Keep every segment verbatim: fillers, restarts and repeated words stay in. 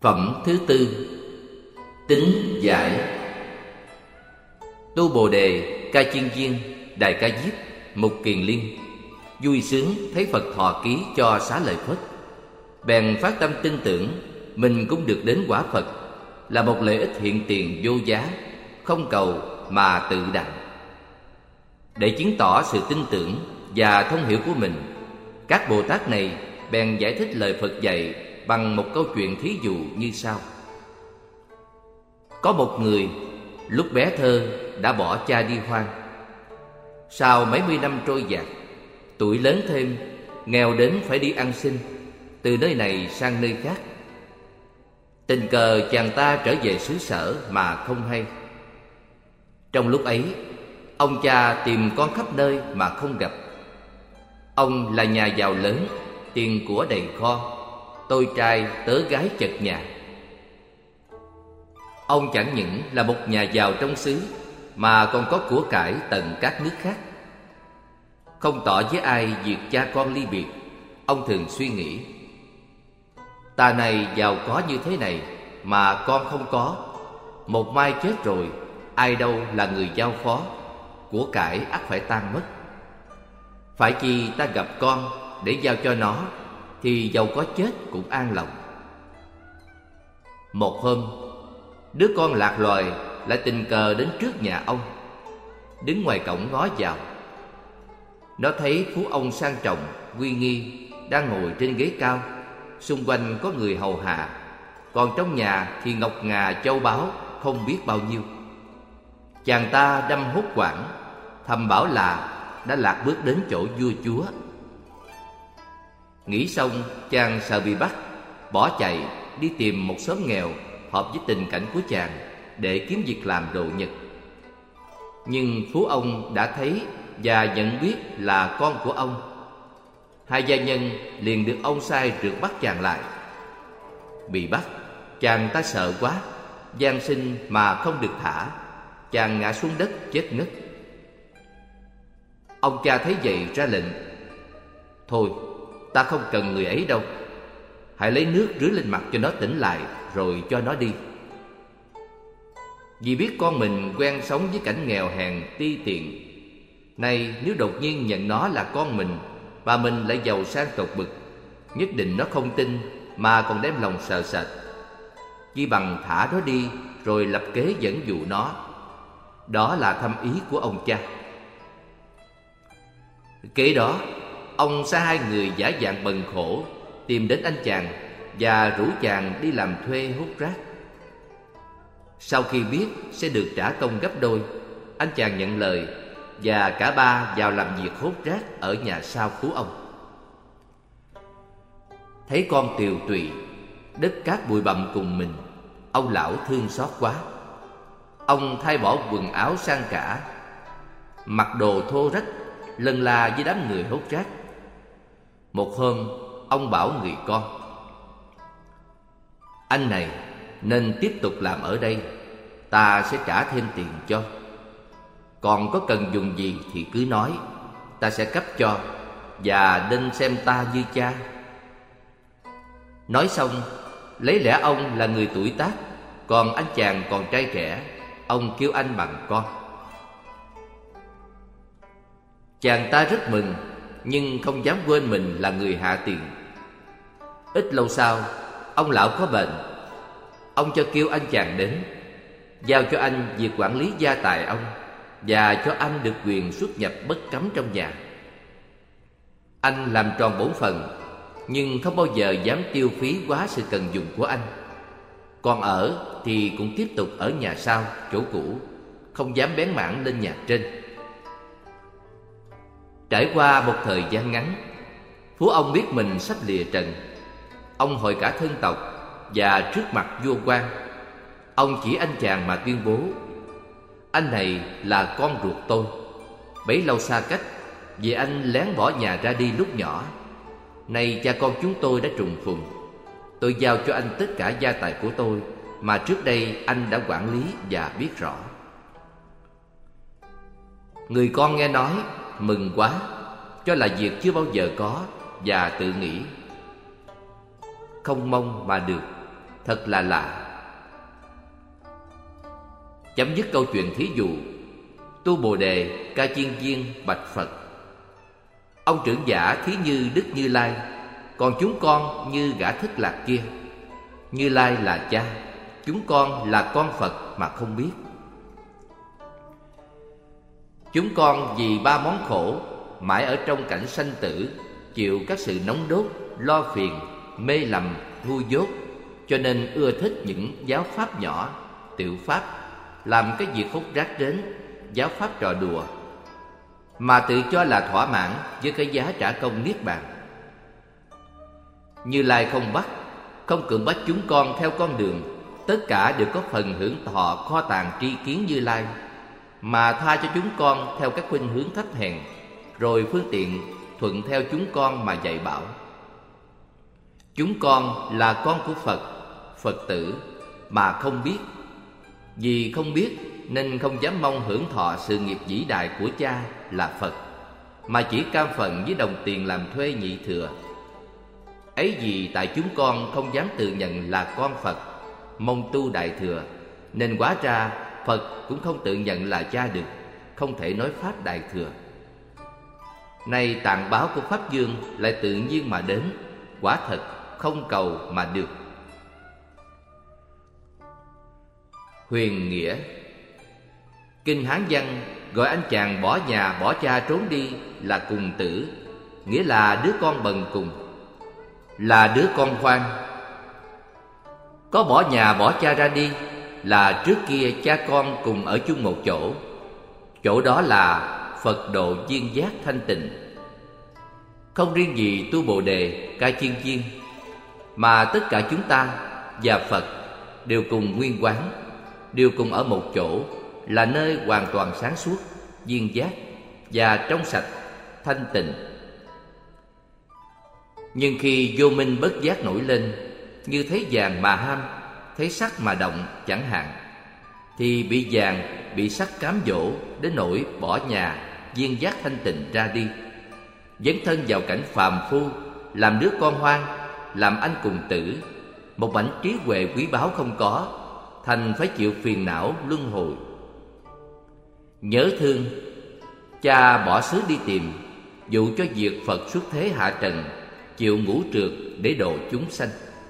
Phẩm thứ tư: Tính giải. Tu Bồ Đề, Ca Chiên Viên, Đại Ca Diếp, Mục Kiền Liên vui sướng thấy Phật thọ ký cho xá lợi Phất, bèn phát tâm tin tưởng mình cũng được đến quả Phật, là một lợi ích hiện tiền vô giá, không cầu mà tự đặng. Để chứng tỏ sự tin tưởng và thông hiểu của mình, các Bồ Tát này bèn giải thích lời Phật dạy bằng một câu chuyện thí dụ như sau. Có một người lúc bé thơ đã bỏ cha đi hoang. Sau mấy mươi năm trôi dạt, tuổi lớn thêm, nghèo đến phải đi ăn xin từ nơi này sang nơi khác. Tình cờ chàng ta trở về xứ sở mà không hay. Trong lúc ấy, ông cha tìm con khắp nơi mà không gặp. Ông là nhà giàu lớn, tiền của đầy kho, tôi trai tớ gái chật nhà. Ông chẳng những là một nhà giàu trong xứ, mà còn có của cải tận các nước khác. Không tỏ với ai việc cha con ly biệt, ông thường suy nghĩ: ta này giàu có như thế này mà con không có, một mai chết rồi, ai đâu là người giao phó, của cải ắt phải tan mất. Phải chi ta gặp con để giao cho nó, thì dầu có chết cũng an lòng. Một hôm, đứa con lạc loài lại tình cờ đến trước nhà ông, đứng ngoài cổng ngó vào. Nó thấy phú ông sang trọng, uy nghi, đang ngồi trên ghế cao, xung quanh có người hầu hạ, còn trong nhà thì ngọc ngà châu báu không biết bao nhiêu. Chàng ta đâm hốt hoảng, thầm bảo là đã lạc bước đến chỗ vua chúa. Nghĩ xong, chàng sợ bị bắt, bỏ chạy đi tìm một xóm nghèo hợp với tình cảnh của chàng để kiếm việc làm độ nhật. Nhưng phú ông đã thấy và nhận biết là con của ông. Hai gia nhân liền được ông sai rượt bắt chàng lại. Bị bắt, chàng ta sợ quá, van xin mà không được thả. Chàng ngã xuống đất chết ngất. Ông cha thấy vậy ra lệnh: thôi, ta không cần người ấy đâu, hãy lấy nước rưới lên mặt cho nó tỉnh lại, rồi cho nó đi. Vì biết con mình quen sống với cảnh nghèo hèn ti tiện, nay nếu đột nhiên nhận nó là con mình, và mình lại giàu sang tột bực, nhất định nó không tin mà còn đem lòng sợ sệt. Chỉ bằng thả nó đi rồi lập kế dẫn dụ nó. Đó là thâm ý của ông cha. Kế đó, ông sai hai người giả dạng bần khổ tìm đến anh chàng và rủ chàng đi làm thuê hút rác. Sau khi biết sẽ được trả công gấp đôi, anh chàng nhận lời và cả ba vào làm việc hút rác ở nhà sau phú ông. Thấy con tiều tụy, đất cát bụi bặm cùng mình, ông lão thương xót quá. Ông thay bỏ quần áo sang cả, mặc đồ thô rách, lân la với đám người hút rác. Một hôm, ông bảo người con: anh này nên tiếp tục làm ở đây, ta sẽ trả thêm tiền cho. Còn có cần dùng gì thì cứ nói, ta sẽ cấp cho, và nên xem ta như cha. Nói xong, lấy lẽ ông là người tuổi tác, còn anh chàng còn trai trẻ, ông kêu anh bằng con. Chàng ta rất mừng, nhưng không dám quên mình là người hạ tiền. Ít lâu sau, ông lão có bệnh. Ông cho kêu anh chàng đến, giao cho anh việc quản lý gia tài ông, và cho anh được quyền xuất nhập bất cấm trong nhà. Anh làm tròn bổn phận, nhưng không bao giờ dám tiêu phí quá sự cần dùng của anh. Còn ở thì cũng tiếp tục ở nhà sau, chỗ cũ, không dám bén mảng lên nhà trên. Trải qua một thời gian ngắn, phú ông biết mình sắp lìa trần. Ông hội cả thân tộc, và trước mặt vua quan, ông chỉ anh chàng mà tuyên bố: anh này là con ruột tôi. Bấy lâu xa cách, vì anh lén bỏ nhà ra đi lúc nhỏ. Nay cha con chúng tôi đã trùng phùng. Tôi giao cho anh tất cả gia tài của tôi mà trước đây anh đã quản lý và biết rõ. Người con nghe nói mừng quá, cho là việc chưa bao giờ có, và tự nghĩ: không mong mà được, Thật là lạ. Chấm dứt câu chuyện thí dụ, Tu Bồ Đề Ca Chiên Viên bạch Phật: ông trưởng giả thí như Đức Như Lai, còn chúng con như gã thất lạc kia. Như Lai là cha, chúng con là con Phật mà không biết. Chúng con vì ba món khổ, mãi ở trong cảnh sanh tử, chịu các sự nóng đốt, lo phiền, mê lầm, ngu dốt, cho nên ưa thích những giáo pháp nhỏ, tiểu pháp, làm cái việc hút rác đến, giáo pháp trò đùa, mà tự cho là thỏa mãn với cái giá trả công niết bàn. Như Lai không bắt, không cưỡng bắt chúng con theo con đường, tất cả đều có phần hưởng thọ kho tàng tri kiến Như Lai, mà tha cho chúng con theo các khuynh hướng thấp hèn, rồi phương tiện thuận theo chúng con mà dạy bảo. Chúng con là con của Phật, Phật tử, mà không biết. Vì không biết nên không dám mong hưởng thọ sự nghiệp vĩ đại của cha là Phật, mà chỉ cam phận với đồng tiền làm thuê nhị thừa. Ấy vì tại chúng con không dám tự nhận là con Phật, mong tu đại thừa, nên hóa ra Phật cũng không tự nhận là cha được, không thể nói pháp đại thừa. Nay tạng báo của Pháp Dương lại tự nhiên mà đến, quả thật không cầu mà được. Huyền nghĩa. Kinh Hán Văn gọi anh chàng bỏ nhà bỏ cha trốn đi là cùng tử, nghĩa là đứa con bần cùng, là đứa con hoang. Có bỏ nhà bỏ cha ra đi là trước kia cha con cùng ở chung một chỗ. Chỗ đó là Phật độ viên giác thanh tịnh. Không riêng gì Tu Bồ Đề Ca Chiên Viên, mà tất cả chúng ta và Phật đều cùng nguyên quán, đều cùng ở một chỗ, là nơi hoàn toàn sáng suốt, viên giác và trong sạch, thanh tịnh. Nhưng khi vô minh bất giác nổi lên, như thấy vàng mà ham, thấy sắc mà động chẳng hạn, thì bị vàng, bị sắc cám dỗ đến nỗi bỏ nhà, viên giác thanh tịnh ra đi, dấn thân vào cảnh phàm phu, làm đứa con hoang, làm anh cùng tử, một mảnh trí huệ quý báu không có, thành phải chịu phiền não luân hồi. Nhớ thương, cha bỏ xứ đi tìm, dụ cho việc Phật xuất thế hạ trần, chịu ngũ trượt để độ chúng sanh.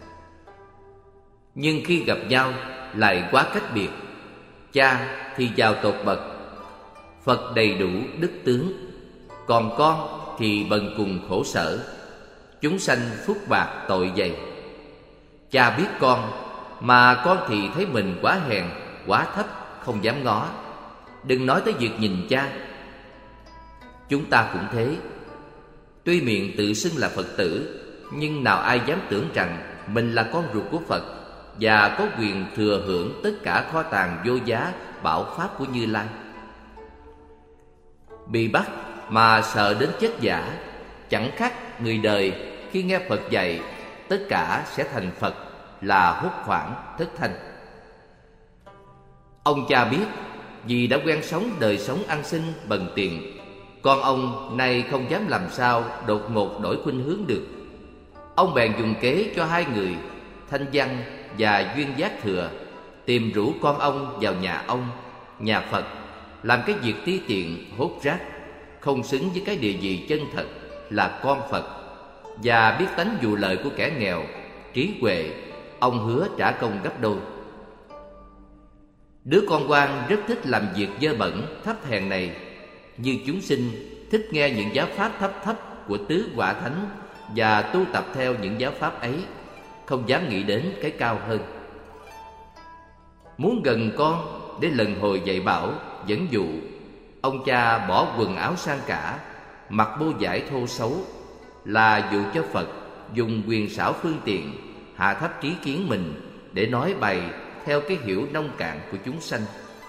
Nhưng khi gặp nhau lại quá cách biệt. Cha thì giàu tột bậc, Phật đầy đủ đức tướng, còn con thì bần cùng khổ sở, chúng sanh phúc bạc tội dày. Cha biết con, mà con thì thấy mình quá hèn, quá thấp, không dám ngó, đừng nói tới việc nhìn cha. Chúng ta cũng thế. Tuy miệng tự xưng là Phật tử, nhưng nào ai dám tưởng rằng mình là con ruột của Phật và có quyền thừa hưởng tất cả kho tàng vô giá bảo pháp của Như Lai. Bị bắt mà sợ đến chết giả, chẳng khác người đời khi nghe Phật dạy tất cả sẽ thành Phật là hốt hoảng thất thanh. Ông cha biết, vì đã quen sống đời sống ăn xin bần tiền, con ông nay không dám làm sao đột ngột đổi khuynh hướng được. Ông bèn dùng kế cho hai người, Thanh Văn và Duyên Giác Thừa, tìm rủ con ông vào nhà ông, nhà Phật, làm cái việc ti tiện hốt rác, không xứng với cái địa vị chân thật là con Phật, và biết tánh vụ lợi của kẻ nghèo, trí huệ. Ông hứa trả công gấp đôi. Đứa con quan rất thích làm việc dơ bẩn thấp hèn này, như chúng sinh thích nghe những giáo pháp thấp thấp của tứ quả thánh và tu tập theo những giáo pháp ấy, không dám nghĩ đến cái cao hơn. Muốn gần con để lần hồi dạy bảo dẫn dụ, ông cha bỏ quần áo sang cả, mặc bô vải thô xấu, là dụ cho Phật dùng quyền xảo phương tiện hạ thấp trí kiến mình để nói bày theo cái hiểu nông cạn của chúng sanh.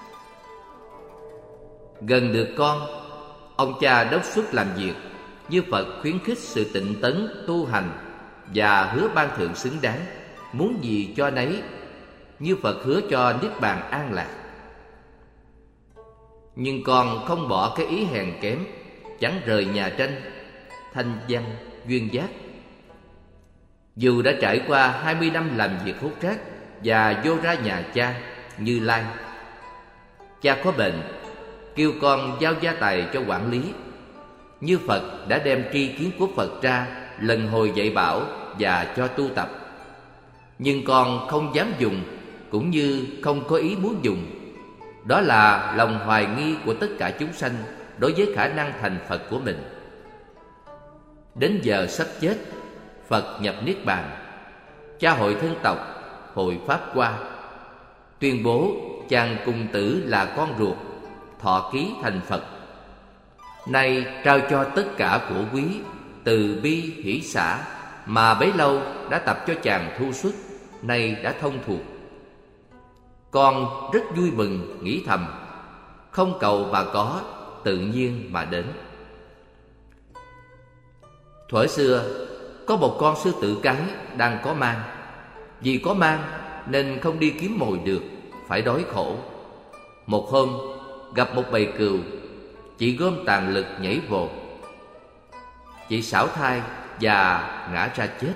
Gần được con, ông cha đốc xuất làm việc, như Phật khuyến khích sự tịnh tấn tu hành và hứa ban thượng xứng đáng, muốn gì cho nấy, như Phật hứa cho niết bàn an lạc. Nhưng con không bỏ cái ý hèn kém, chẳng rời nhà tranh, Thanh Văn, Duyên Giác. Dù đã trải qua hai mươi năm làm việc hút rác và vô ra nhà cha Như Lai, cha có bệnh, kêu con giao gia tài cho quản lý. Như Phật đã đem tri kiến của Phật ra lần hồi dạy bảo và cho tu tập, nhưng con không dám dùng, cũng như không có ý muốn dùng. Đó là lòng hoài nghi của tất cả chúng sanh đối với khả năng thành Phật của mình. Đến giờ sắp chết, Phật nhập Niết Bàn, cha hội thân tộc, hội Pháp Hoa, tuyên bố chàng cùng tử là con ruột, thọ ký thành Phật. Nay trao cho tất cả của quý, từ bi hỷ xả mà bấy lâu đã tập cho chàng thu xuất, nay đã thông thuộc. Con rất vui mừng nghĩ thầm, không cầu và có, tự nhiên mà đến. Thuở xưa có một con sư tử cái đang có mang. Vì có mang nên không đi kiếm mồi được, phải đói khổ. Một hôm gặp một bầy cừu, chị gom tàn lực nhảy vồ. Chị xảo thai và ngã ra chết.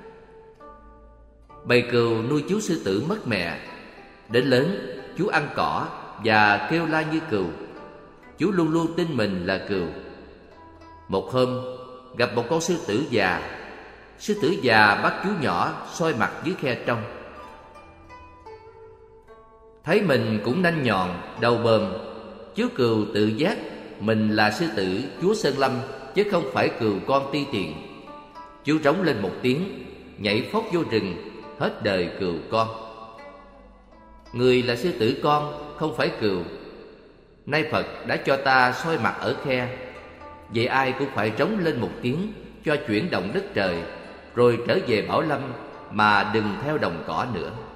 Bầy cừu nuôi chú sư tử mất mẹ. Đến lớn, chú ăn cỏ và kêu la như cừu. Chú luôn luôn tin mình là cừu. Một hôm gặp một con sư tử già. Sư tử già bắt chú nhỏ soi mặt dưới khe trong. Thấy mình cũng nanh nhọn, đầu bờm, chú cừu tự giác mình là sư tử chúa Sơn Lâm, chứ không phải cừu con ti tiện. Chú rống lên một tiếng, nhảy phóc vô rừng, hết đời cừu con. Người là sư tử con, không phải cừu. Nay Phật đã cho ta soi mặt ở khe, vậy ai cũng phải rống lên một tiếng cho chuyển động đất trời, rồi trở về Bảo Lâm mà đừng theo đồng cỏ nữa.